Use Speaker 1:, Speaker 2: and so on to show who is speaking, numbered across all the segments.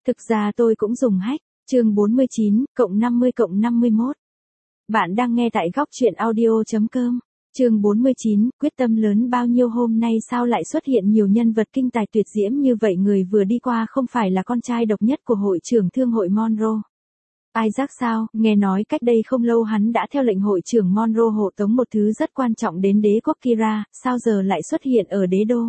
Speaker 1: Thực ra tôi cũng dùng hack. Chương 49, cộng 50 cộng 51. Bạn đang nghe tại góc truyện audio.com. Chương 49, quyết tâm lớn bao nhiêu hôm nay sao lại xuất hiện nhiều nhân vật kinh tài tuyệt diễm như vậy. Người vừa đi qua không phải là con trai độc nhất của hội trưởng thương hội Monroe. Isaac sao, nghe nói cách đây không lâu hắn đã theo lệnh hội trưởng Monroe hộ tống một thứ rất quan trọng đến đế quốc Kira, sao giờ lại xuất hiện ở đế đô.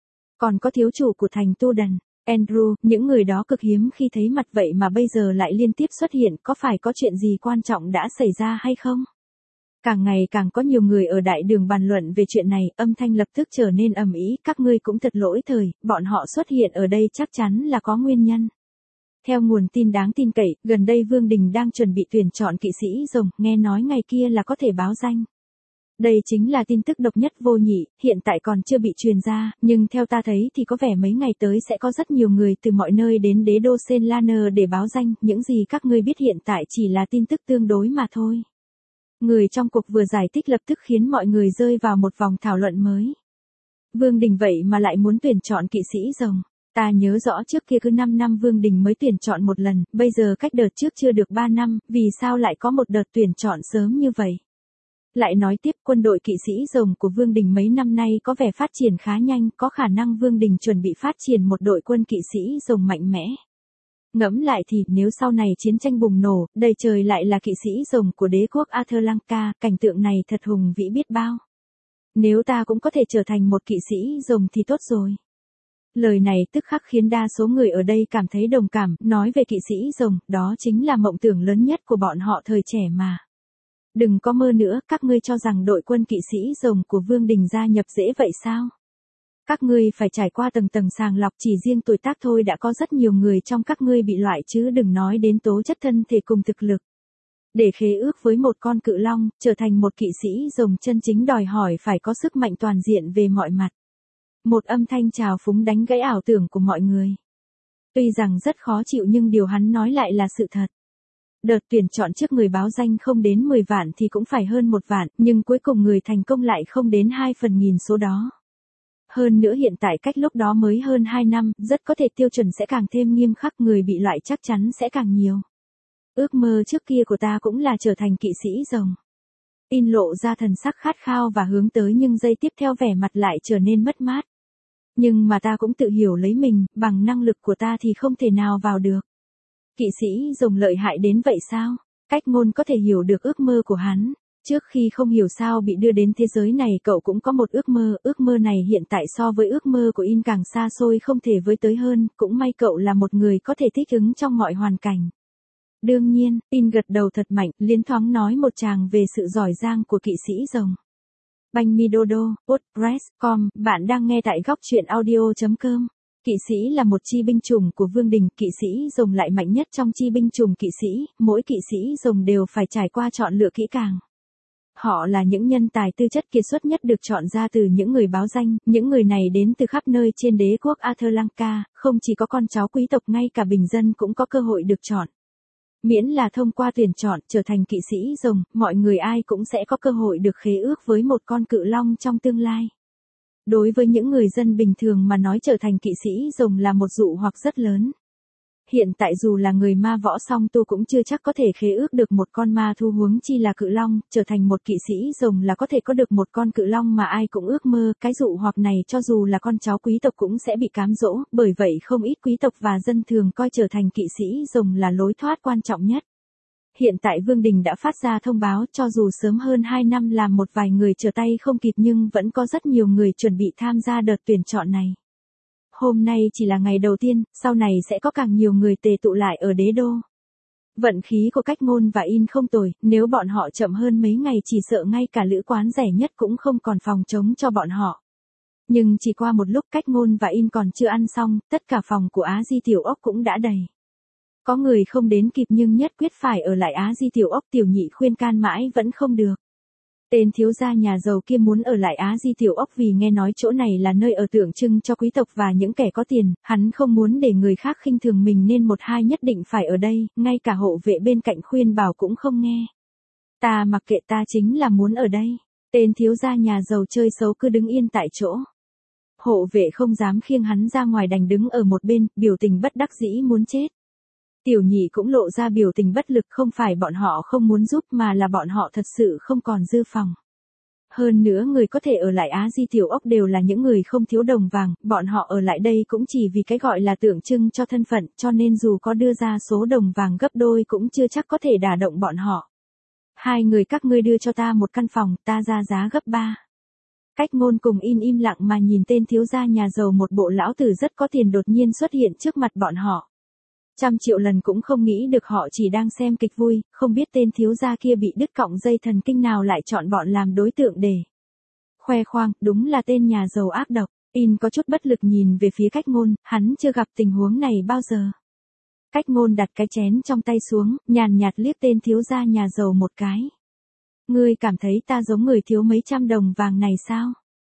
Speaker 1: Còn có thiếu chủ của thành Tu Đần, Andrew, những người đó cực hiếm khi thấy mặt vậy mà bây giờ lại liên tiếp xuất hiện, có phải có chuyện gì quan trọng đã xảy ra hay không? Càng ngày càng có nhiều người ở đại đường bàn luận về chuyện này, âm thanh lập tức trở nên ầm ĩ, các ngươi cũng thật lỗi thời, bọn họ xuất hiện ở đây chắc chắn là có nguyên nhân. Theo nguồn tin đáng tin cậy, gần đây Vương Đình đang chuẩn bị tuyển chọn kỵ sĩ rồng, nghe nói ngày kia là có thể báo danh. Đây chính là tin tức độc nhất vô nhị, hiện tại còn chưa bị truyền ra, nhưng theo ta thấy thì có vẻ mấy ngày tới sẽ có rất nhiều người từ mọi nơi đến đế đô Senlaner để báo danh, những gì các ngươi biết hiện tại chỉ là tin tức tương đối mà thôi. Người trong cuộc vừa giải thích lập tức khiến mọi người rơi vào một vòng thảo luận mới. Vương Đình vậy mà lại muốn tuyển chọn kỵ sĩ rồng. Ta nhớ rõ trước kia cứ 5 năm Vương Đình mới tuyển chọn một lần, bây giờ cách đợt trước chưa được 3 năm, vì sao lại có một đợt tuyển chọn sớm như vậy? Lại nói tiếp, quân đội kỵ sĩ rồng của Vương Đình mấy năm nay có vẻ phát triển khá nhanh, có khả năng Vương Đình chuẩn bị phát triển một đội quân kỵ sĩ rồng mạnh mẽ. Ngẫm lại thì, nếu sau này chiến tranh bùng nổ, đầy trời lại là kỵ sĩ rồng của đế quốc Atlanca, cảnh tượng này thật hùng vĩ biết bao. Nếu ta cũng có thể trở thành một kỵ sĩ rồng thì tốt rồi. Lời này tức khắc khiến đa số người ở đây cảm thấy đồng cảm, nói về kỵ sĩ rồng, đó chính là mộng tưởng lớn nhất của bọn họ thời trẻ mà. Đừng có mơ nữa, các ngươi cho rằng đội quân kỵ sĩ rồng của Vương Đình gia nhập dễ vậy sao? Các ngươi phải trải qua tầng tầng sàng lọc, chỉ riêng tuổi tác thôi đã có rất nhiều người trong các ngươi bị loại chứ đừng nói đến tố chất thân thể cùng thực lực. Để khế ước với một con cự long, trở thành một kỵ sĩ rồng chân chính đòi hỏi phải có sức mạnh toàn diện về mọi mặt. Một âm thanh trào phúng đánh gãy ảo tưởng của mọi người. Tuy rằng rất khó chịu nhưng điều hắn nói lại là sự thật. Đợt tuyển chọn trước người báo danh không đến 10 vạn thì cũng phải hơn 1 vạn, nhưng cuối cùng người thành công lại không đến 2/1000 số đó. Hơn nữa hiện tại cách lúc đó mới hơn 2 năm, rất có thể tiêu chuẩn sẽ càng thêm nghiêm khắc, người bị loại chắc chắn sẽ càng nhiều. Ước mơ trước kia của ta cũng là trở thành kỵ sĩ rồng. In lộ ra thần sắc khát khao và hướng tới nhưng giây tiếp theo vẻ mặt lại trở nên mất mát. Nhưng mà ta cũng tự hiểu lấy mình, bằng năng lực của ta thì không thể nào vào được. Kỵ sĩ rồng lợi hại đến vậy sao? Cách ngôn có thể hiểu được ước mơ của hắn. Trước khi không hiểu sao bị đưa đến thế giới này cậu cũng có một ước mơ này hiện tại so với ước mơ của In càng xa xôi không thể với tới hơn, cũng may cậu là một người có thể thích ứng trong mọi hoàn cảnh. Đương nhiên, In gật đầu thật mạnh, liến thoáng nói một tràng về sự giỏi giang của kỵ sĩ rồng. Banh mi dodo, WordPress.com, bạn đang nghe tại góc truyện audio.com. Kỵ sĩ là một chi binh chủng của Vương Đình, kỵ sĩ rồng lại mạnh nhất trong chi binh chủng kỵ sĩ, mỗi kỵ sĩ rồng đều phải trải qua chọn lựa kỹ càng. Họ là những nhân tài tư chất kiệt xuất nhất được chọn ra từ những người báo danh, những người này đến từ khắp nơi trên đế quốc Atlanca, không chỉ có con cháu quý tộc ngay cả bình dân cũng có cơ hội được chọn. Miễn là thông qua tuyển chọn trở thành kỵ sĩ rồng, mọi người ai cũng sẽ có cơ hội được khế ước với một con cự long trong tương lai. Đối với những người dân bình thường mà nói trở thành kỵ sĩ rồng là một dụ hoặc rất lớn. Hiện tại dù là người ma võ song tu cũng chưa chắc có thể khế ước được một con ma thu huống chi là cự long, trở thành một kỵ sĩ rồng là có thể có được một con cự long mà ai cũng ước mơ, cái dụ hoặc này cho dù là con cháu quý tộc cũng sẽ bị cám dỗ, bởi vậy không ít quý tộc và dân thường coi trở thành kỵ sĩ rồng là lối thoát quan trọng nhất. Hiện tại Vương Đình đã phát ra thông báo cho dù sớm hơn 2 năm làm một vài người trở tay không kịp nhưng vẫn có rất nhiều người chuẩn bị tham gia đợt tuyển chọn này. Hôm nay chỉ là ngày đầu tiên, sau này sẽ có càng nhiều người tề tụ lại ở đế đô. Vận khí của Cách Ngôn và In không tồi, nếu bọn họ chậm hơn mấy ngày chỉ sợ ngay cả lữ quán rẻ nhất cũng không còn phòng trống cho bọn họ. Nhưng chỉ qua một lúc Cách Ngôn và In còn chưa ăn xong, tất cả phòng của Á Di Tiểu Ốc cũng đã đầy. Có người không đến kịp nhưng nhất quyết phải ở lại Á Di Tiểu Ốc, Tiểu Nhị khuyên can mãi vẫn không được. Tên thiếu gia nhà giàu kia muốn ở lại Á Di Tiểu Ốc vì nghe nói chỗ này là nơi ở tượng trưng cho quý tộc và những kẻ có tiền, hắn không muốn để người khác khinh thường mình nên một hai nhất định phải ở đây, ngay cả hộ vệ bên cạnh khuyên bảo cũng không nghe. Ta mặc kệ, ta chính là muốn ở đây. Tên thiếu gia nhà giàu chơi xấu cứ đứng yên tại chỗ. Hộ vệ không dám khiêng hắn ra ngoài đành đứng ở một bên, biểu tình bất đắc dĩ muốn chết. Tiểu nhị cũng lộ ra biểu tình bất lực, không phải bọn họ không muốn giúp mà là bọn họ thật sự không còn dư phòng. Hơn nữa người có thể ở lại Á Di Tiểu Ốc đều là những người không thiếu đồng vàng, bọn họ ở lại đây cũng chỉ vì cái gọi là tượng trưng cho thân phận, cho nên dù có đưa ra số đồng vàng gấp đôi cũng chưa chắc có thể đả động bọn họ. Hai người các ngươi đưa cho ta một căn phòng, ta ra giá gấp 3. Cách Ngôn cùng In im lặng mà nhìn tên thiếu gia nhà giàu một bộ lão tử rất có tiền đột nhiên xuất hiện trước mặt bọn họ. 100 triệu lần cũng không nghĩ được họ chỉ đang xem kịch vui, không biết tên thiếu gia kia bị đứt cọng dây thần kinh nào lại chọn bọn làm đối tượng để khoe khoang, đúng là tên nhà giàu ác độc. In có chút bất lực nhìn về phía Cách Ngôn, hắn chưa gặp tình huống này bao giờ. Cách Ngôn đặt cái chén trong tay xuống, nhàn nhạt liếc tên thiếu gia nhà giàu một cái. Ngươi cảm thấy ta giống người thiếu mấy trăm đồng vàng này sao?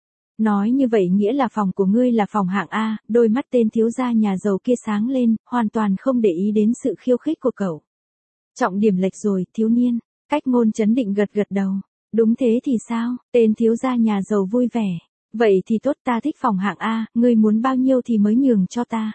Speaker 1: Nói như vậy nghĩa là phòng của ngươi là phòng hạng A, đôi mắt tên thiếu gia nhà giàu kia sáng lên, hoàn toàn không để ý đến sự khiêu khích của cậu. Trọng điểm lệch rồi, thiếu niên. Cách Ngôn trấn định gật gật đầu. Đúng thế thì sao? Tên thiếu gia nhà giàu vui vẻ. Vậy thì tốt, ta thích phòng hạng A, ngươi muốn bao nhiêu thì mới nhường cho ta.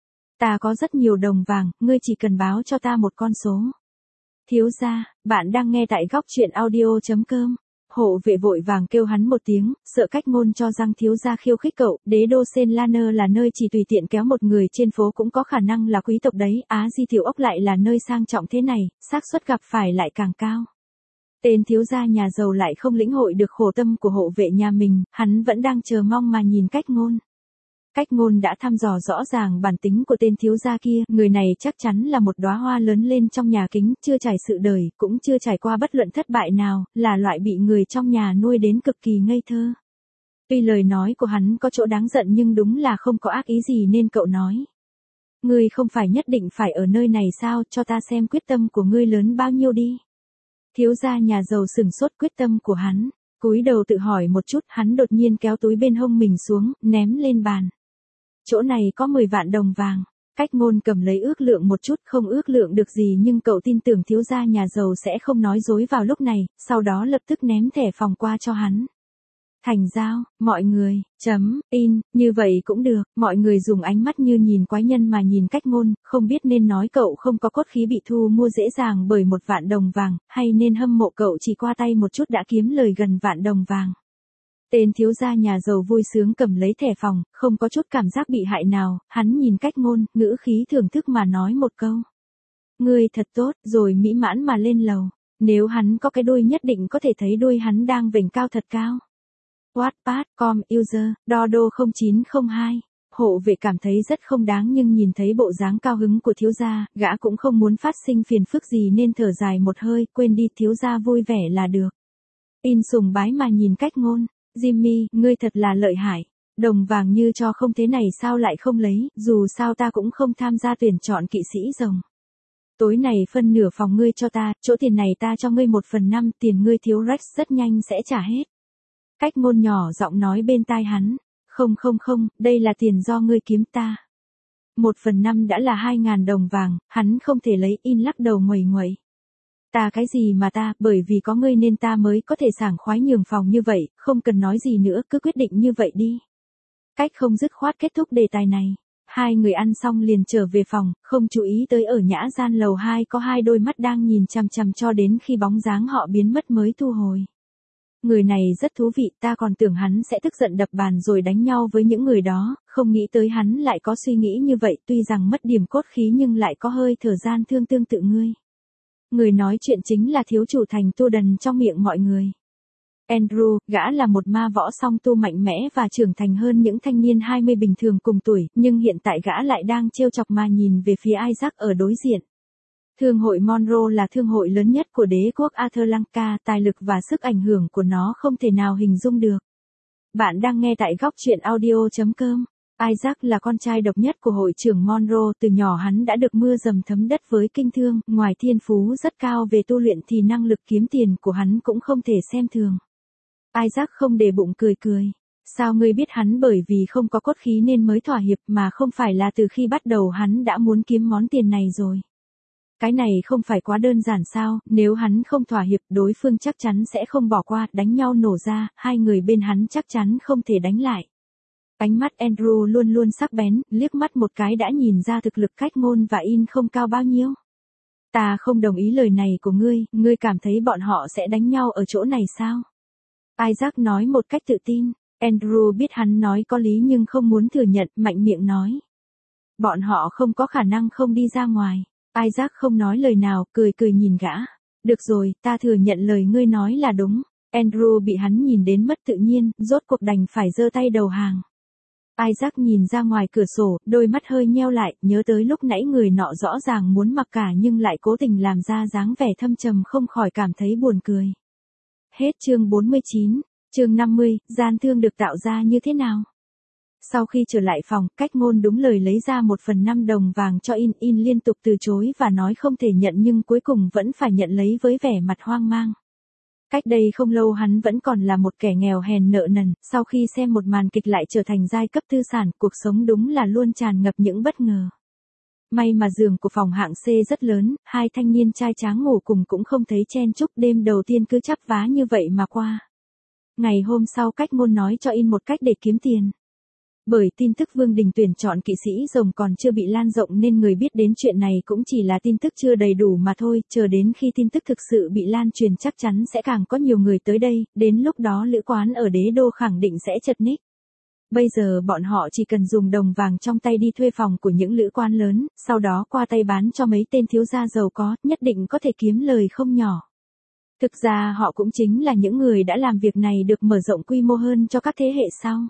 Speaker 1: Ta có rất nhiều đồng vàng, ngươi chỉ cần báo cho ta một con số. Thiếu gia, bạn đang nghe tại góc truyện audio.com. Hộ vệ vội vàng kêu hắn một tiếng, sợ Cách Ngôn cho rằng thiếu gia khiêu khích cậu, đế đô Senlaner là nơi chỉ tùy tiện kéo một người trên phố cũng có khả năng là quý tộc đấy, Á Di Tiểu Ốc lại là nơi sang trọng thế này, xác suất gặp phải lại càng cao. Tên thiếu gia nhà giàu lại không lĩnh hội được khổ tâm của hộ vệ nhà mình, hắn vẫn đang chờ mong mà nhìn Cách Ngôn. Cách Ngôn đã thăm dò rõ ràng bản tính của tên thiếu gia kia, người này chắc chắn là một đóa hoa lớn lên trong nhà kính, chưa trải sự đời, cũng chưa trải qua bất luận thất bại nào, là loại bị người trong nhà nuôi đến cực kỳ ngây thơ. Tuy lời nói của hắn có chỗ đáng giận nhưng đúng là không có ác ý gì nên cậu nói. Ngươi không phải nhất định phải ở nơi này sao, cho ta xem quyết tâm của ngươi lớn bao nhiêu đi. Thiếu gia nhà giàu sửng sốt quyết tâm của hắn, cúi đầu tự hỏi một chút, hắn đột nhiên kéo túi bên hông mình xuống, ném lên bàn. Chỗ này có 10 vạn đồng vàng. Cách Ngôn cầm lấy ước lượng một chút, không ước lượng được gì nhưng cậu tin tưởng thiếu gia nhà giàu sẽ không nói dối vào lúc này, sau đó lập tức ném thẻ phòng qua cho hắn. Thành giao, mọi người, in, như vậy cũng được, mọi người dùng ánh mắt như nhìn quái nhân mà nhìn Cách Ngôn, không biết nên nói cậu không có cốt khí bị thu mua dễ dàng bởi 1 vạn đồng vàng, hay nên hâm mộ cậu chỉ qua tay một chút đã kiếm lời gần vạn đồng vàng. Tên thiếu gia nhà giàu vui sướng cầm lấy thẻ phòng, không có chút cảm giác bị hại nào, hắn nhìn Cách Ngôn, ngữ khí thưởng thức mà nói một câu. Ngươi thật tốt, rồi mỹ mãn mà lên lầu. Nếu hắn có cái đuôi nhất định có thể thấy đuôi hắn đang vểnh cao thật cao. Wattpad.com user, Dodo 0902. Hộ vệ cảm thấy rất không đáng nhưng nhìn thấy bộ dáng cao hứng của thiếu gia, gã cũng không muốn phát sinh phiền phức gì nên thở dài một hơi, quên đi, thiếu gia vui vẻ là được. In sùng bái mà nhìn Cách Ngôn. Jimmy, ngươi thật là lợi hại. Đồng vàng như cho không thế này sao lại không lấy, dù sao ta cũng không tham gia tuyển chọn kỵ sĩ rồng. Tối này phân nửa phòng ngươi cho ta, chỗ tiền này ta cho ngươi 1/5, tiền ngươi thiếu Rex rất nhanh sẽ trả hết. Cách Ngôn nhỏ giọng nói bên tai hắn. Không, đây là tiền do ngươi kiếm ta. 1/5 đã là 2.000 đồng vàng, hắn không thể lấy. In lắc đầu nguầy nguậy. Ta cái gì mà ta, bởi vì có ngươi nên ta mới có thể sảng khoái nhường phòng như vậy, không cần nói gì nữa, cứ quyết định như vậy đi. Cách không dứt khoát kết thúc đề tài này. Hai người ăn xong liền trở về phòng, không chú ý tới ở nhã gian lầu 2 có 2 đôi mắt đang nhìn chằm chằm cho đến khi bóng dáng họ biến mất mới thu hồi. Người này rất thú vị, ta còn tưởng hắn sẽ tức giận đập bàn rồi đánh nhau với những người đó, không nghĩ tới hắn lại có suy nghĩ như vậy, tuy rằng mất điểm cốt khí nhưng lại có hơi thở gian thương tương tự ngươi. Người nói chuyện chính là thiếu chủ thành tu đần trong miệng mọi người. Andrew, gã là một ma võ song tu mạnh mẽ và trưởng thành hơn những thanh niên 20 bình thường cùng tuổi, nhưng hiện tại gã lại đang trêu chọc mà nhìn về phía Isaac ở đối diện. Thương hội Monroe là thương hội lớn nhất của đế quốc Atlantica, tài lực và sức ảnh hưởng của nó không thể nào hình dung được. Bạn đang nghe tại góc truyện audio.com. Isaac là con trai độc nhất của hội trưởng Monroe, từ nhỏ hắn đã được mưa dầm thấm đất với kinh thương, ngoài thiên phú rất cao về tu luyện thì năng lực kiếm tiền của hắn cũng không thể xem thường. Isaac không để bụng cười cười. Sao ngươi biết hắn bởi vì không có cốt khí nên mới thỏa hiệp mà không phải là từ khi bắt đầu hắn đã muốn kiếm món tiền này rồi. Cái này không phải quá đơn giản sao, nếu hắn không thỏa hiệp đối phương chắc chắn sẽ không bỏ qua, đánh nhau nổ ra, hai người bên hắn chắc chắn không thể đánh lại. Ánh mắt Andrew luôn luôn sắc bén, liếc mắt một cái đã nhìn ra thực lực Cách Ngôn và In không cao bao nhiêu. Ta không đồng ý lời này của ngươi cảm thấy bọn họ sẽ đánh nhau ở chỗ này sao? Isaac nói một cách tự tin. Andrew biết hắn nói có lý nhưng không muốn thừa nhận, mạnh miệng nói. Bọn họ không có khả năng không đi ra ngoài. Isaac không nói lời nào, cười cười nhìn gã. Được rồi, ta thừa nhận lời ngươi nói là đúng. Andrew bị hắn nhìn đến mất tự nhiên, rốt cuộc đành phải giơ tay đầu hàng. Isaac nhìn ra ngoài cửa sổ, đôi mắt hơi nheo lại, nhớ tới lúc nãy người nọ rõ ràng muốn mặc cả nhưng lại cố tình làm ra dáng vẻ thâm trầm, không khỏi cảm thấy buồn cười. Hết chương 49, chương 50, gian thương được tạo ra như thế nào? Sau khi trở lại phòng, Cách Ngôn đúng lời lấy ra 1/5 đồng vàng cho In liên tục từ chối và nói không thể nhận nhưng cuối cùng vẫn phải nhận lấy với vẻ mặt hoang mang. Cách đây không lâu hắn vẫn còn là một kẻ nghèo hèn nợ nần, sau khi xem một màn kịch lại trở thành giai cấp tư sản, cuộc sống đúng là luôn tràn ngập những bất ngờ. May mà giường của phòng hạng C rất lớn, hai thanh niên trai tráng ngủ cùng cũng không thấy chen chúc, đêm đầu tiên cứ chắp vá như vậy mà qua. Ngày hôm sau Cách Ngôn nói cho In một cách để kiếm tiền. Bởi tin tức Vương Đình tuyển chọn kỵ sĩ rồng còn chưa bị lan rộng nên người biết đến chuyện này cũng chỉ là tin tức chưa đầy đủ mà thôi, chờ đến khi tin tức thực sự bị lan truyền chắc chắn sẽ càng có nhiều người tới đây, đến lúc đó lữ quán ở Đế Đô khẳng định sẽ chật ních. Bây giờ bọn họ chỉ cần dùng đồng vàng trong tay đi thuê phòng của những lữ quán lớn, sau đó qua tay bán cho mấy tên thiếu gia giàu có, nhất định có thể kiếm lời không nhỏ. Thực ra họ cũng chính là những người đã làm việc này được mở rộng quy mô hơn cho các thế hệ sau.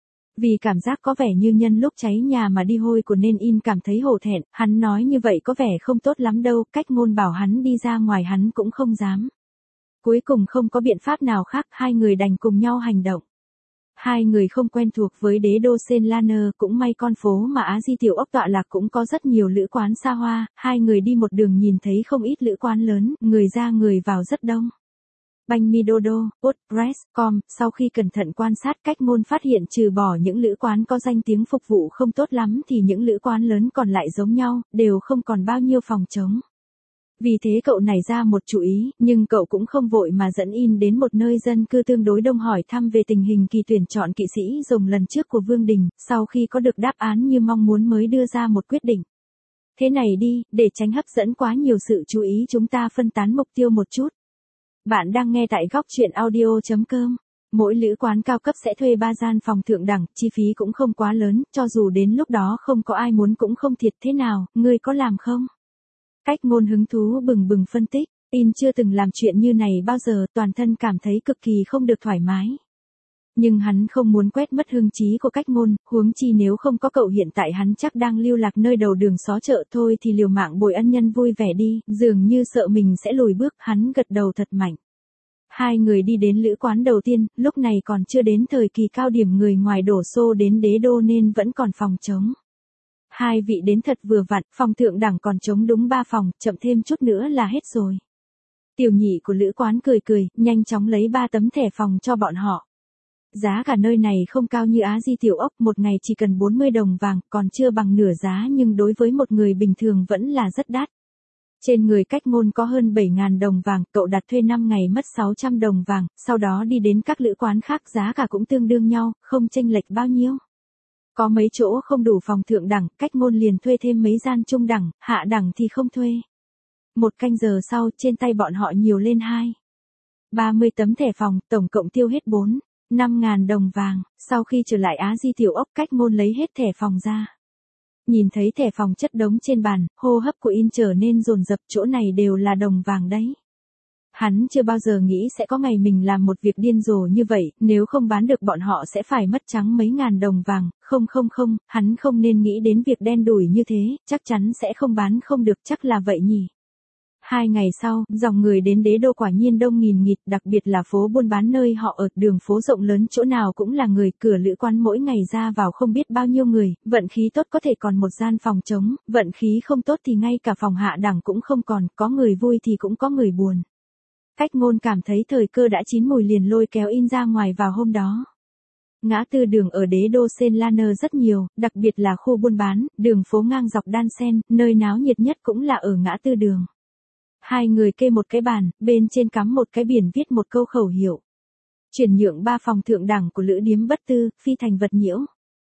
Speaker 1: Vì cảm giác có vẻ như nhân lúc cháy nhà mà đi hôi của nên In cảm thấy hổ thẹn, hắn nói như vậy có vẻ không tốt lắm đâu, Cách Ngôn bảo hắn đi ra ngoài hắn cũng không dám. Cuối cùng không có biện pháp nào khác, hai người đành cùng nhau hành động. Hai người không quen thuộc với Đế Đô Sen Laner, cũng may con phố mà Á Di Tiểu Ốc tọa lạc cũng có rất nhiều lữ quán xa hoa, hai người đi một đường nhìn thấy không ít lữ quán lớn, người ra người vào rất đông. Banh Mi Dodo, WordPress.com, sau khi cẩn thận quan sát Cách Ngôn phát hiện trừ bỏ những lữ quán có danh tiếng phục vụ không tốt lắm thì những lữ quán lớn còn lại giống nhau, đều không còn bao nhiêu phòng trống. Vì thế cậu nảy ra một chủ ý, nhưng cậu cũng không vội mà dẫn In đến một nơi dân cư tương đối đông hỏi thăm về tình hình kỳ tuyển chọn kỵ sĩ rồng lần trước của Vương Đình, sau khi có được đáp án như mong muốn mới đưa ra một quyết định. Thế này đi, để tránh hấp dẫn quá nhiều sự chú ý chúng ta phân tán mục tiêu một chút. Bạn đang nghe tại góc truyện audio.com. Mỗi lữ quán cao cấp sẽ thuê 3 gian phòng thượng đẳng, chi phí cũng không quá lớn, cho dù đến lúc đó không có ai muốn cũng không thiệt, thế nào, ngươi có làm không? Cách Ngôn hứng thú bừng bừng phân tích, In chưa từng làm chuyện như này bao giờ, toàn thân cảm thấy cực kỳ không được thoải mái. Nhưng hắn không muốn quét mất hương trí của Cách Ngôn, huống chi nếu không có cậu hiện tại hắn chắc đang lưu lạc nơi đầu đường xó chợ, thôi thì liều mạng bồi ân nhân vui vẻ đi, dường như sợ mình sẽ lùi bước, hắn gật đầu thật mạnh. Hai người đi đến lữ quán đầu tiên, lúc này còn chưa đến thời kỳ cao điểm người ngoài đổ xô đến Đế Đô nên vẫn còn phòng trống. Hai vị đến thật vừa vặn, phòng thượng đẳng còn trống đúng 3 phòng, chậm thêm chút nữa là hết rồi. Tiểu nhị của lữ quán cười cười, nhanh chóng lấy 3 tấm thẻ phòng cho bọn họ. Giá cả nơi này không cao như Á Di Tiểu Ốc, một ngày chỉ cần 40 đồng vàng, còn chưa bằng nửa giá nhưng đối với một người bình thường vẫn là rất đắt. Trên người Cách Ngôn có hơn 7.000 đồng vàng, cậu đặt thuê 5 ngày mất 600 đồng vàng, sau đó đi đến các lữ quán khác giá cả cũng tương đương nhau, không chênh lệch bao nhiêu. Có mấy chỗ không đủ phòng thượng đẳng, Cách Ngôn liền thuê thêm mấy gian trung đẳng, hạ đẳng thì không thuê. 1 canh giờ sau, trên tay bọn họ nhiều lên 30 tấm thẻ phòng, tổng cộng tiêu hết 5.000 đồng vàng. Sau khi trở lại Á Di Tiểu Ốc, Cách Ngôn lấy hết thẻ phòng ra. Nhìn thấy thẻ phòng chất đống trên bàn, hô hấp của In trở nên dồn dập, chỗ này đều là đồng vàng đấy. Hắn chưa bao giờ nghĩ sẽ có ngày mình làm một việc điên rồ như vậy, nếu không bán được bọn họ sẽ phải mất trắng mấy ngàn đồng vàng, không, hắn không nên nghĩ đến việc đen đủi như thế, chắc chắn sẽ không bán không được, chắc là vậy nhỉ. 2 ngày sau, dòng người đến Đế Đô quả nhiên đông nghìn nghịt, đặc biệt là phố buôn bán nơi họ ở, đường phố rộng lớn chỗ nào cũng là người, cửa lữ quán mỗi ngày ra vào không biết bao nhiêu người, vận khí tốt có thể còn một gian phòng trống, vận khí không tốt thì ngay cả phòng hạ đẳng cũng không còn, có người vui thì cũng có người buồn. Cách Ngôn cảm thấy thời cơ đã chín mùi liền lôi kéo In ra ngoài vào hôm đó. Ngã tư đường ở Đế Đô Sen Laner rất nhiều, đặc biệt là khu buôn bán, đường phố ngang dọc đan xen, nơi náo nhiệt nhất cũng là ở ngã tư đường. Hai người kê một cái bàn, bên trên cắm một cái biển viết một câu khẩu hiệu. Chuyển nhượng 3 phòng thượng đẳng của lữ điếm Bất Tư, phi thành vật nhiễu.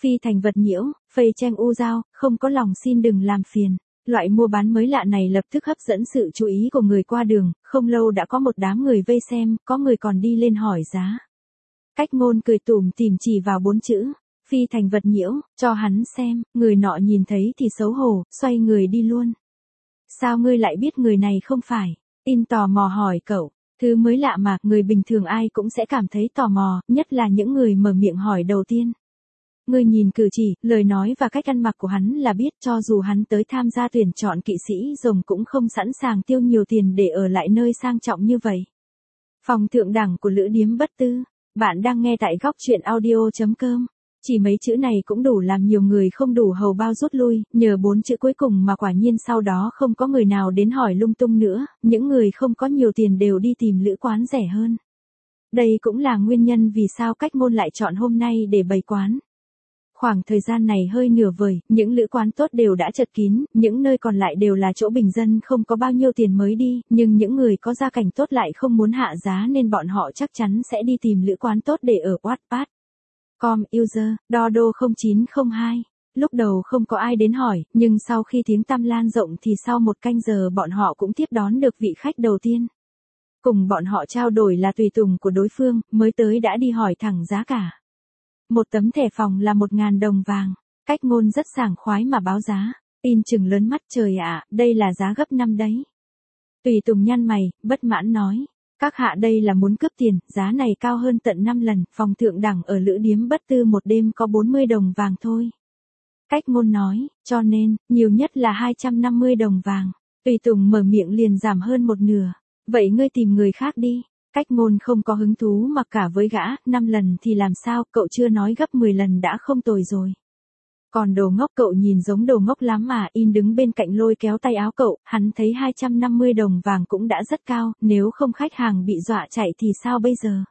Speaker 1: Phi thành vật nhiễu, phây tranh u giao, không có lòng xin đừng làm phiền. Loại mua bán mới lạ này lập tức hấp dẫn sự chú ý của người qua đường, không lâu đã có một đám người vây xem, có người còn đi lên hỏi giá. Cách ngôn cười tủm tỉm chỉ vào 4 chữ, phi thành vật nhiễu, cho hắn xem, người nọ nhìn thấy thì xấu hổ, xoay người đi luôn. Sao ngươi lại biết người này không phải? In tò mò hỏi cậu, thứ mới lạ mà, người bình thường ai cũng sẽ cảm thấy tò mò, nhất là những người mở miệng hỏi đầu tiên. Ngươi nhìn cử chỉ, lời nói và cách ăn mặc của hắn là biết cho dù hắn tới tham gia tuyển chọn kỵ sĩ rồng cũng không sẵn sàng tiêu nhiều tiền để ở lại nơi sang trọng như vậy. Phòng thượng đẳng của Lữ Điếm Bất Tư. Bạn đang nghe tại góc truyện audio.com. Chỉ mấy chữ này cũng đủ làm nhiều người không đủ hầu bao rút lui, nhờ 4 chữ cuối cùng mà quả nhiên sau đó không có người nào đến hỏi lung tung nữa, những người không có nhiều tiền đều đi tìm lữ quán rẻ hơn. Đây cũng là nguyên nhân vì sao cách ngôn lại chọn hôm nay để bày quán. Khoảng thời gian này hơi nửa vời, những lữ quán tốt đều đã chật kín, những nơi còn lại đều là chỗ bình dân không có bao nhiêu tiền mới đi, nhưng những người có gia cảnh tốt lại không muốn hạ giá nên bọn họ chắc chắn sẽ đi tìm lữ quán tốt để ở Wattpad. Com user, Dodo 0902. Lúc đầu không có ai đến hỏi, nhưng sau khi tiếng tăm lan rộng thì sau 1 canh giờ bọn họ cũng tiếp đón được vị khách đầu tiên. Cùng bọn họ trao đổi là tùy tùng của đối phương, mới tới đã đi hỏi thẳng giá cả. Một tấm thẻ phòng là 1.000 đồng vàng. Cách ngôn rất sảng khoái mà báo giá. In chừng lớn mắt, trời ạ, đây là giá gấp 5 đấy. Tùy tùng nhăn mày, bất mãn nói. Các hạ đây là muốn cướp tiền, giá này cao hơn tận 5 lần, phòng thượng đẳng ở Lữ Điếm Bất Tư một đêm có 40 đồng vàng thôi. Cách ngôn nói, cho nên, nhiều nhất là 250 đồng vàng. Tùy tùng mở miệng liền giảm hơn một nửa. Vậy ngươi tìm người khác đi. Cách ngôn không có hứng thú mặc cả với gã, 5 lần thì làm sao, cậu chưa nói gấp 10 lần đã không tồi rồi. Còn đồ ngốc, cậu nhìn giống đồ ngốc lắm mà. In đứng bên cạnh lôi kéo tay áo cậu, hắn thấy 250 đồng vàng cũng đã rất cao, nếu không khách hàng bị dọa chạy thì sao bây giờ?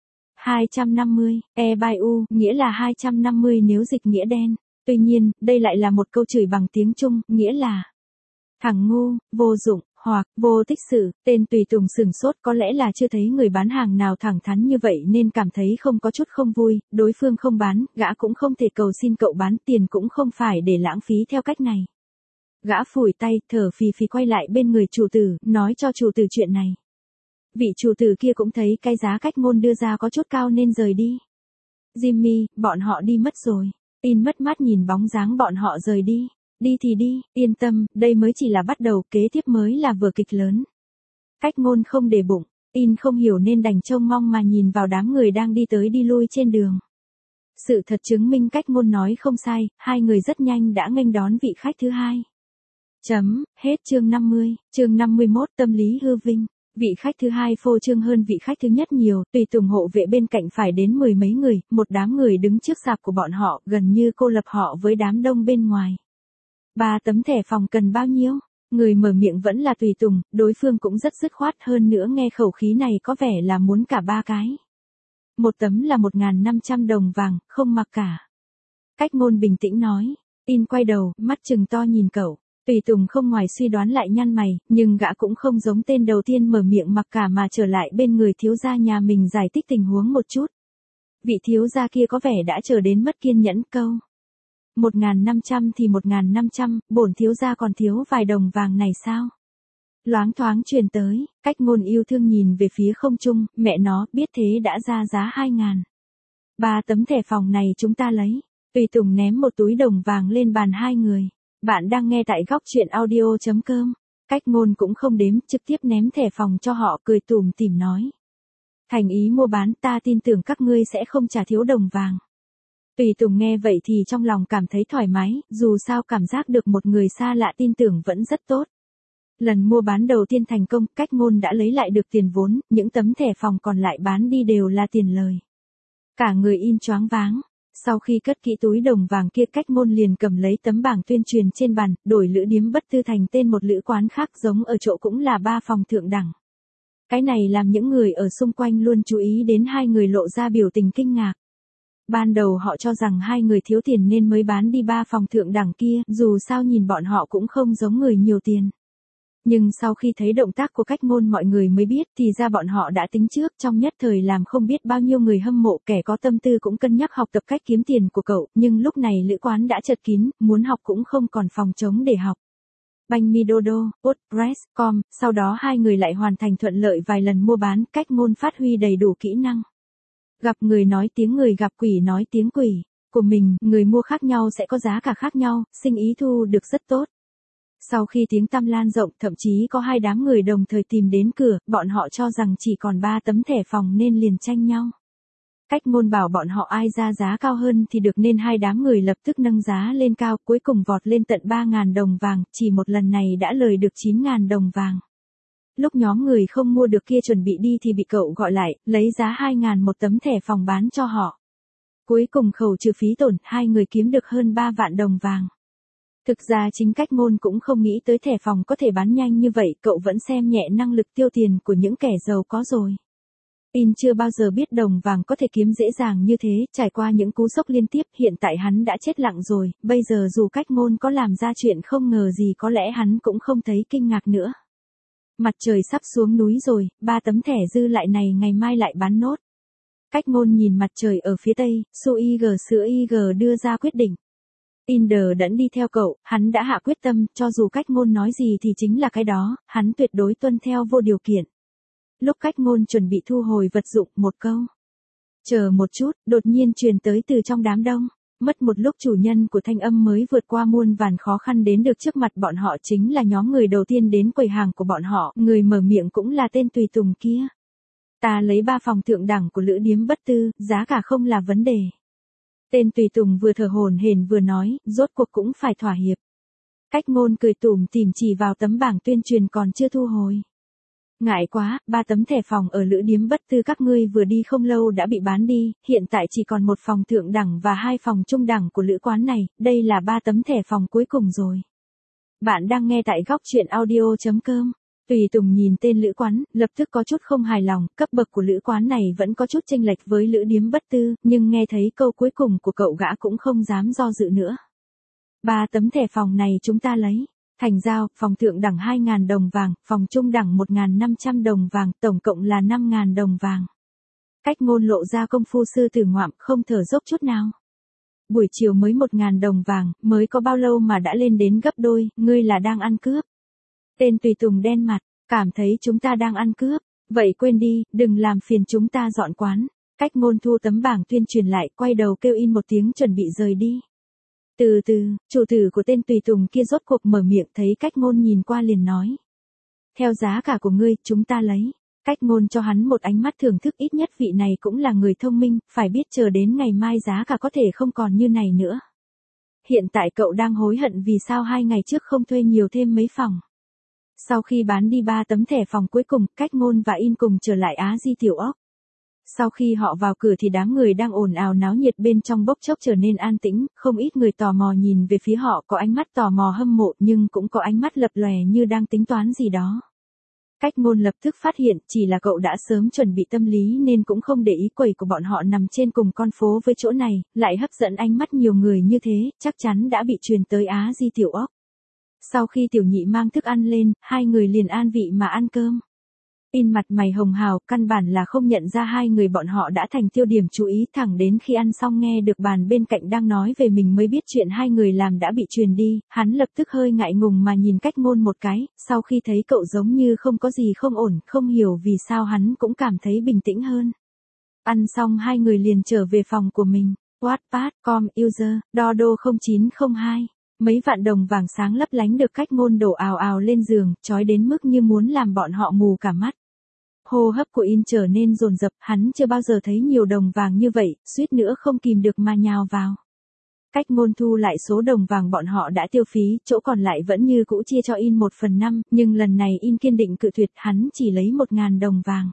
Speaker 1: 250, e-bai-u, nghĩa là 250 nếu dịch nghĩa đen. Tuy nhiên, đây lại là một câu chửi bằng tiếng Trung, nghĩa là thằng ngu, vô dụng, hoặc vô tích sự. Tên tùy tùng sửng sốt, có lẽ là chưa thấy người bán hàng nào thẳng thắn như vậy nên cảm thấy không có chút không vui, đối phương không bán, gã cũng không thể cầu xin cậu bán, tiền cũng không phải để lãng phí theo cách này. Gã phủi tay, thở phì phì quay lại bên người chủ tử, nói cho chủ tử chuyện này. Vị chủ tử kia cũng thấy cái giá cách ngôn đưa ra có chút cao nên rời đi. Jimmy, bọn họ đi mất rồi. In mất mát nhìn bóng dáng bọn họ rời đi. Đi thì đi, yên tâm, đây mới chỉ là bắt đầu, kế tiếp mới là vở kịch lớn. Cách ngôn không để bụng, In không hiểu nên đành trông mong mà nhìn vào đám người đang đi tới đi lui trên đường. Sự thật chứng minh cách ngôn nói không sai, hai người rất nhanh đã nghênh đón vị khách thứ hai. Hết chương 50, chương 51 tâm lý hư vinh. Vị khách thứ hai phô trương hơn vị khách thứ nhất nhiều, tùy tùng hộ vệ bên cạnh phải đến 10 mấy người, một đám người đứng trước sạp của bọn họ, gần như cô lập họ với đám đông bên ngoài. 3 tấm thẻ phòng cần bao nhiêu? Người mở miệng vẫn là tùy tùng, đối phương cũng rất dứt khoát, hơn nữa nghe khẩu khí này có vẻ là muốn cả 3 cái. Một tấm là 1.500 đồng vàng, không mặc cả. Cách ngôn bình tĩnh nói. In quay đầu, mắt trừng to nhìn cậu. Tùy tùng không ngoài suy đoán lại nhăn mày, nhưng gã cũng không giống tên đầu tiên mở miệng mặc cả mà trở lại bên người thiếu gia nhà mình giải thích tình huống một chút. Vị thiếu gia kia có vẻ đã chờ đến mất kiên nhẫn, câu 1.500 thì 1.500, bổn thiếu gia còn thiếu vài đồng vàng này sao? Loáng thoáng truyền tới, cách ngôn yêu thương nhìn về phía không trung, mẹ nó, biết thế đã ra giá 2.000. 3 tấm thẻ phòng này chúng ta lấy. Tùy tùng ném một túi đồng vàng lên bàn hai người. Bạn đang nghe tại góc truyện audio.com. Cách ngôn cũng không đếm, trực tiếp ném thẻ phòng cho họ, cười tủm tỉm nói. Thành ý mua bán, ta tin tưởng các ngươi sẽ không trả thiếu đồng vàng. Tùy tùng nghe vậy thì trong lòng cảm thấy thoải mái, dù sao cảm giác được một người xa lạ tin tưởng vẫn rất tốt. Lần mua bán đầu tiên thành công, cách ngôn đã lấy lại được tiền vốn, những tấm thẻ phòng còn lại bán đi đều là tiền lời. Cả người In choáng váng. Sau khi cất kỹ túi đồng vàng kia, cách ngôn liền cầm lấy tấm bảng tuyên truyền trên bàn, đổi Lữ Điếm Bất Tư thành tên một lữ quán khác giống ở chỗ cũng là 3 phòng thượng đẳng. Cái này làm những người ở xung quanh luôn chú ý đến hai người lộ ra biểu tình kinh ngạc. Ban đầu họ cho rằng hai người thiếu tiền nên mới bán đi 3 phòng thượng đẳng kia, dù sao nhìn bọn họ cũng không giống người nhiều tiền. Nhưng sau khi thấy động tác của Cách Ngôn mọi người mới biết thì ra bọn họ đã tính trước, trong nhất thời làm không biết bao nhiêu người hâm mộ, kẻ có tâm tư cũng cân nhắc học tập cách kiếm tiền của cậu, nhưng lúc này lữ quán đã chật kín, muốn học cũng không còn phòng trống để học. Banh mi Dodo, WordPress.com, sau đó hai người lại hoàn thành thuận lợi vài lần mua bán, Cách Ngôn phát huy đầy đủ kỹ năng. Gặp người nói tiếng người, gặp quỷ nói tiếng quỷ. Của mình, người mua khác nhau sẽ có giá cả khác nhau, sinh ý thu được rất tốt. Sau khi tiếng tăm lan rộng, thậm chí có 2 đám người đồng thời tìm đến cửa, bọn họ cho rằng chỉ còn 3 tấm thẻ phòng nên liền tranh nhau. Cách Ngôn bảo bọn họ ai ra giá cao hơn thì được, nên 2 đám người lập tức nâng giá lên cao, cuối cùng vọt lên tận 3.000 đồng vàng, chỉ một lần này đã lời được 9.000 đồng vàng. Lúc nhóm người không mua được kia chuẩn bị đi thì bị cậu gọi lại, lấy giá 2.000 một tấm thẻ phòng bán cho họ. Cuối cùng khấu trừ phí tổn, hai người kiếm được hơn 3 vạn đồng vàng. Thực ra chính Cách Ngôn cũng không nghĩ tới thẻ phòng có thể bán nhanh như vậy, cậu vẫn xem nhẹ năng lực tiêu tiền của những kẻ giàu có rồi. In chưa bao giờ biết đồng vàng có thể kiếm dễ dàng như thế, trải qua những cú sốc liên tiếp, hiện tại hắn đã chết lặng rồi, bây giờ dù Cách Ngôn có làm ra chuyện không ngờ gì có lẽ hắn cũng không thấy kinh ngạc nữa. Mặt trời sắp xuống núi rồi, 3 tấm thẻ dư lại này ngày mai lại bán nốt. Cách Ngôn nhìn mặt trời ở phía tây, sữa IG đưa ra quyết định. Inder đẫn đi theo cậu, hắn đã hạ quyết tâm, cho dù Cách Ngôn nói gì thì chính là cái đó, hắn tuyệt đối tuân theo vô điều kiện. Lúc Cách Ngôn chuẩn bị thu hồi vật dụng, một câu chờ một chút, đột nhiên truyền tới từ trong đám đông. Mất một lúc chủ nhân của thanh âm mới vượt qua muôn vàn khó khăn đến được trước mặt bọn họ, chính là nhóm người đầu tiên đến quầy hàng của bọn họ, người mở miệng cũng là tên tùy tùng kia. Ta lấy 3 phòng thượng đẳng của Lữ Điếm Bất Tư, giá cả không là vấn đề. Tên tùy tùng vừa thở hổn hển vừa nói, rốt cuộc cũng phải thỏa hiệp. Cách Ngôn cười tủm tỉm chỉ vào tấm bảng tuyên truyền còn chưa thu hồi. Ngại quá, 3 tấm thẻ phòng ở Lữ Điếm Bất Tư các ngươi vừa đi không lâu đã bị bán đi, hiện tại chỉ còn 1 phòng thượng đẳng và 2 phòng trung đẳng của lữ quán này, đây là 3 tấm thẻ phòng cuối cùng rồi. Bạn đang nghe tại góc truyện audio.com. Tùy tùng nhìn tên lữ quán, lập tức có chút không hài lòng, cấp bậc của lữ quán này vẫn có chút chênh lệch với Lữ Điếm Bất Tư, nhưng nghe thấy câu cuối cùng của cậu gã cũng không dám do dự nữa. 3 tấm thẻ phòng này chúng ta lấy. Thành giao, phòng thượng đẳng 2.000 đồng vàng, phòng trung đẳng 1.500 đồng vàng, tổng cộng là 5.000 đồng vàng. Cách Ngôn lộ ra công phu sư tử ngoạm, không thở dốc chút nào. Buổi chiều mới 1.000 đồng vàng, mới có bao lâu mà đã lên đến gấp đôi, ngươi là đang ăn cướp. Tên tùy tùng đen mặt, cảm thấy chúng ta đang ăn cướp, vậy quên đi, đừng làm phiền chúng ta dọn quán. Cách Ngôn thu tấm bảng tuyên truyền lại, quay đầu kêu in một tiếng chuẩn bị rời đi. Từ từ, chủ tử của tên tùy tùng kia rốt cuộc mở miệng, thấy Cách Ngôn nhìn qua liền nói. Theo giá cả của ngươi, chúng ta lấy. Cách Ngôn cho hắn một ánh mắt thưởng thức, ít nhất vị này cũng là người thông minh, phải biết chờ đến ngày mai giá cả có thể không còn như này nữa. Hiện tại cậu đang hối hận vì sao 2 ngày trước không thuê nhiều thêm mấy phòng. Sau khi bán đi 3 tấm thẻ phòng cuối cùng, Cách Ngôn và In cùng trở lại Á Di Tiểu Ốc. Sau khi họ vào cửa thì đám người đang ồn ào náo nhiệt bên trong bốc chốc trở nên an tĩnh, không ít người tò mò nhìn về phía họ, có ánh mắt tò mò hâm mộ nhưng cũng có ánh mắt lập lòe như đang tính toán gì đó. Cách Ngôn lập tức phát hiện chỉ là cậu đã sớm chuẩn bị tâm lý nên cũng không để ý quầy của bọn họ nằm trên cùng con phố với chỗ này, lại hấp dẫn ánh mắt nhiều người như thế, chắc chắn đã bị truyền tới Á Di Tiểu Ốc. Sau khi Tiểu Nhị mang thức ăn lên, hai người liền an vị mà ăn cơm. In mặt mày hồng hào, căn bản là không nhận ra hai người bọn họ đã thành tiêu điểm chú ý, thẳng đến khi ăn xong nghe được bàn bên cạnh đang nói về mình mới biết chuyện hai người làm đã bị truyền đi, hắn lập tức hơi ngại ngùng mà nhìn Cách Ngôn một cái, sau khi thấy cậu giống như không có gì không ổn, không hiểu vì sao hắn cũng cảm thấy bình tĩnh hơn. Ăn xong hai người liền trở về phòng của mình. Wattpad.com user, Dodo 0902. Mấy vạn đồng vàng sáng lấp lánh được Cách Ngôn đổ ào ào lên giường, chói đến mức như muốn làm bọn họ mù cả mắt. Hô hấp của In trở nên dồn dập, hắn chưa bao giờ thấy nhiều đồng vàng như vậy, suýt nữa không kìm được mà nhào vào. Cách Ngôn thu lại số đồng vàng bọn họ đã tiêu phí, chỗ còn lại vẫn như cũ chia cho In 1/5, nhưng lần này In kiên định cự tuyệt, hắn chỉ lấy 1.000 đồng vàng.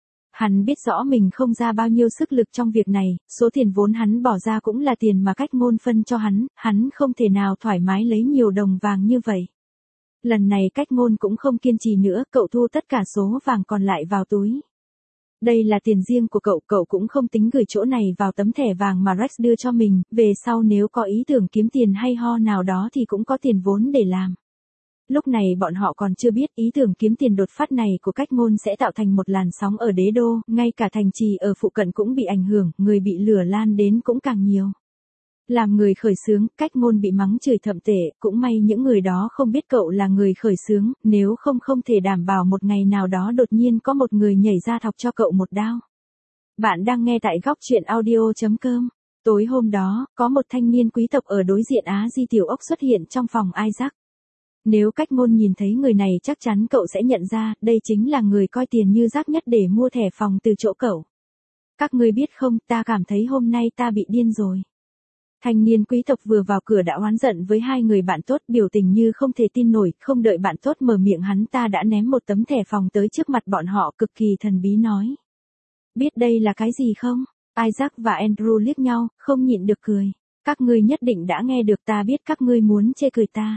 Speaker 1: Hắn biết rõ mình không ra bao nhiêu sức lực trong việc này, số tiền vốn hắn bỏ ra cũng là tiền mà Cách Ngôn phân cho hắn không thể nào thoải mái lấy nhiều đồng vàng như vậy. Lần này Cách Ngôn cũng không kiên trì nữa, cậu thu tất cả số vàng còn lại vào túi. Đây là tiền riêng của cậu cũng không tính gửi chỗ này vào tấm thẻ vàng mà Rex đưa cho mình, về sau nếu có ý tưởng kiếm tiền hay ho nào đó thì cũng có tiền vốn để làm. Lúc này bọn họ còn chưa biết ý tưởng kiếm tiền đột phát này của Cách Ngôn sẽ tạo thành một làn sóng ở đế đô, ngay cả thành trì ở phụ cận cũng bị ảnh hưởng, người bị lửa lan đến cũng càng nhiều. Làm người khởi xướng, Cách Ngôn bị mắng chửi thậm tệ, cũng may những người đó không biết cậu là người khởi xướng, nếu không thể đảm bảo một ngày nào đó đột nhiên có một người nhảy ra thọc cho cậu một đao. Bạn đang nghe tại góc chuyện audio.com. Tối hôm đó, có một thanh niên quý tộc ở đối diện Á Di Tiểu Ốc xuất hiện trong phòng Isaac. Nếu Cách Ngôn nhìn thấy người này chắc chắn cậu sẽ nhận ra, đây chính là người coi tiền như rác nhất để mua thẻ phòng từ chỗ cậu. Các ngươi biết không, ta cảm thấy hôm nay ta bị điên rồi. Thanh niên quý tộc vừa vào cửa đã oán giận với hai người bạn tốt, biểu tình như không thể tin nổi, không đợi bạn tốt mở miệng hắn ta đã ném một tấm thẻ phòng tới trước mặt bọn họ, cực kỳ thần bí nói. Biết đây là cái gì không? Isaac và Andrew liếc nhau, không nhịn được cười. Các ngươi nhất định đã nghe được, ta biết các ngươi muốn chê cười ta.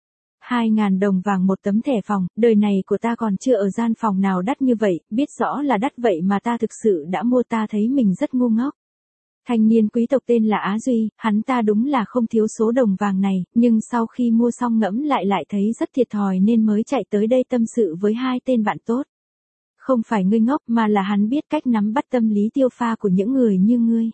Speaker 1: 2.000 đồng vàng một tấm thẻ phòng, đời này của ta còn chưa ở gian phòng nào đắt như vậy, biết rõ là đắt vậy mà ta thực sự đã mua, ta thấy mình rất ngu ngốc. Thanh niên quý tộc tên là Á Duy, hắn ta đúng là không thiếu số đồng vàng này, nhưng sau khi mua xong ngẫm lại thấy rất thiệt thòi nên mới chạy tới đây tâm sự với hai tên bạn tốt. Không phải ngươi ngốc mà là hắn biết cách nắm bắt tâm lý tiêu pha của những người như ngươi.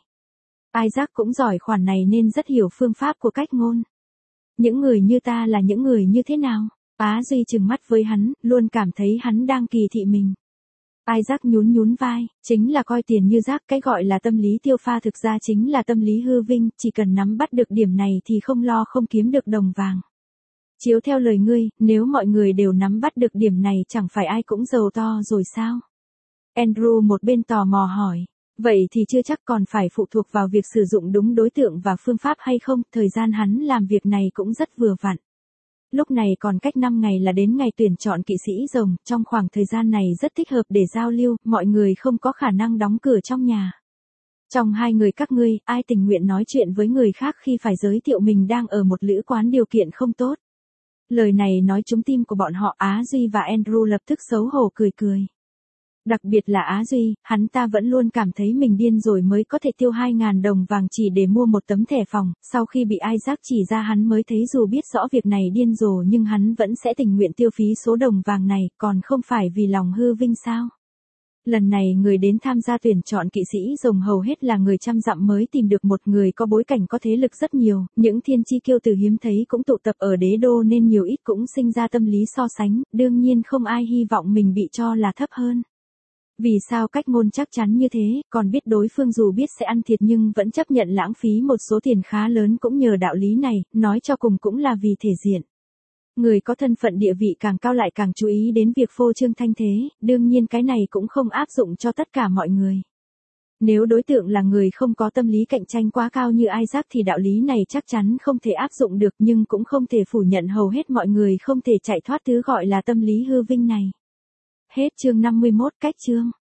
Speaker 1: Isaac cũng giỏi khoản này nên rất hiểu phương pháp của Cách Ngôn. Những người như ta là những người như thế nào? Á Duy trừng mắt với hắn, luôn cảm thấy hắn đang kỳ thị mình. Isaac nhún vai, chính là coi tiền như rác, cái gọi là tâm lý tiêu pha thực ra chính là tâm lý hư vinh, chỉ cần nắm bắt được điểm này thì không lo không kiếm được đồng vàng. Chiếu theo lời ngươi, nếu mọi người đều nắm bắt được điểm này chẳng phải ai cũng giàu to rồi sao? Andrew một bên tò mò hỏi, vậy thì chưa chắc, còn phải phụ thuộc vào việc sử dụng đúng đối tượng và phương pháp hay không, thời gian hắn làm việc này cũng rất vừa vặn. Lúc này còn cách 5 ngày là đến ngày tuyển chọn kỵ sĩ rồng, trong khoảng thời gian này rất thích hợp để giao lưu, mọi người không có khả năng đóng cửa trong nhà. Trong hai người các ngươi, ai tình nguyện nói chuyện với người khác khi phải giới thiệu mình đang ở một lữ quán điều kiện không tốt? Lời này nói trúng tim của bọn họ. Á Duy và Andrew lập tức xấu hổ cười. Đặc biệt là Á Duy, hắn ta vẫn luôn cảm thấy mình điên rồi mới có thể tiêu 2.000 đồng vàng chỉ để mua một tấm thẻ phòng, sau khi bị Isaac chỉ ra hắn mới thấy dù biết rõ việc này điên rồ nhưng hắn vẫn sẽ tình nguyện tiêu phí số đồng vàng này, còn không phải vì lòng hư vinh sao? Lần này người đến tham gia tuyển chọn kỵ sĩ rồng hầu hết là người trăm dặm mới tìm được một người có bối cảnh có thế lực rất nhiều, những thiên chi kiêu tử hiếm thấy cũng tụ tập ở đế đô nên nhiều ít cũng sinh ra tâm lý so sánh, đương nhiên không ai hy vọng mình bị cho là thấp hơn. Vì sao Cách Ngôn chắc chắn như thế, còn biết đối phương dù biết sẽ ăn thiệt nhưng vẫn chấp nhận lãng phí một số tiền khá lớn cũng nhờ đạo lý này, nói cho cùng cũng là vì thể diện. Người có thân phận địa vị càng cao lại càng chú ý đến việc phô trương thanh thế, đương nhiên cái này cũng không áp dụng cho tất cả mọi người. Nếu đối tượng là người không có tâm lý cạnh tranh quá cao như Isaac thì đạo lý này chắc chắn không thể áp dụng được, nhưng cũng không thể phủ nhận hầu hết mọi người không thể chạy thoát thứ gọi là tâm lý hư vinh này. Hết chương 51. Cách chương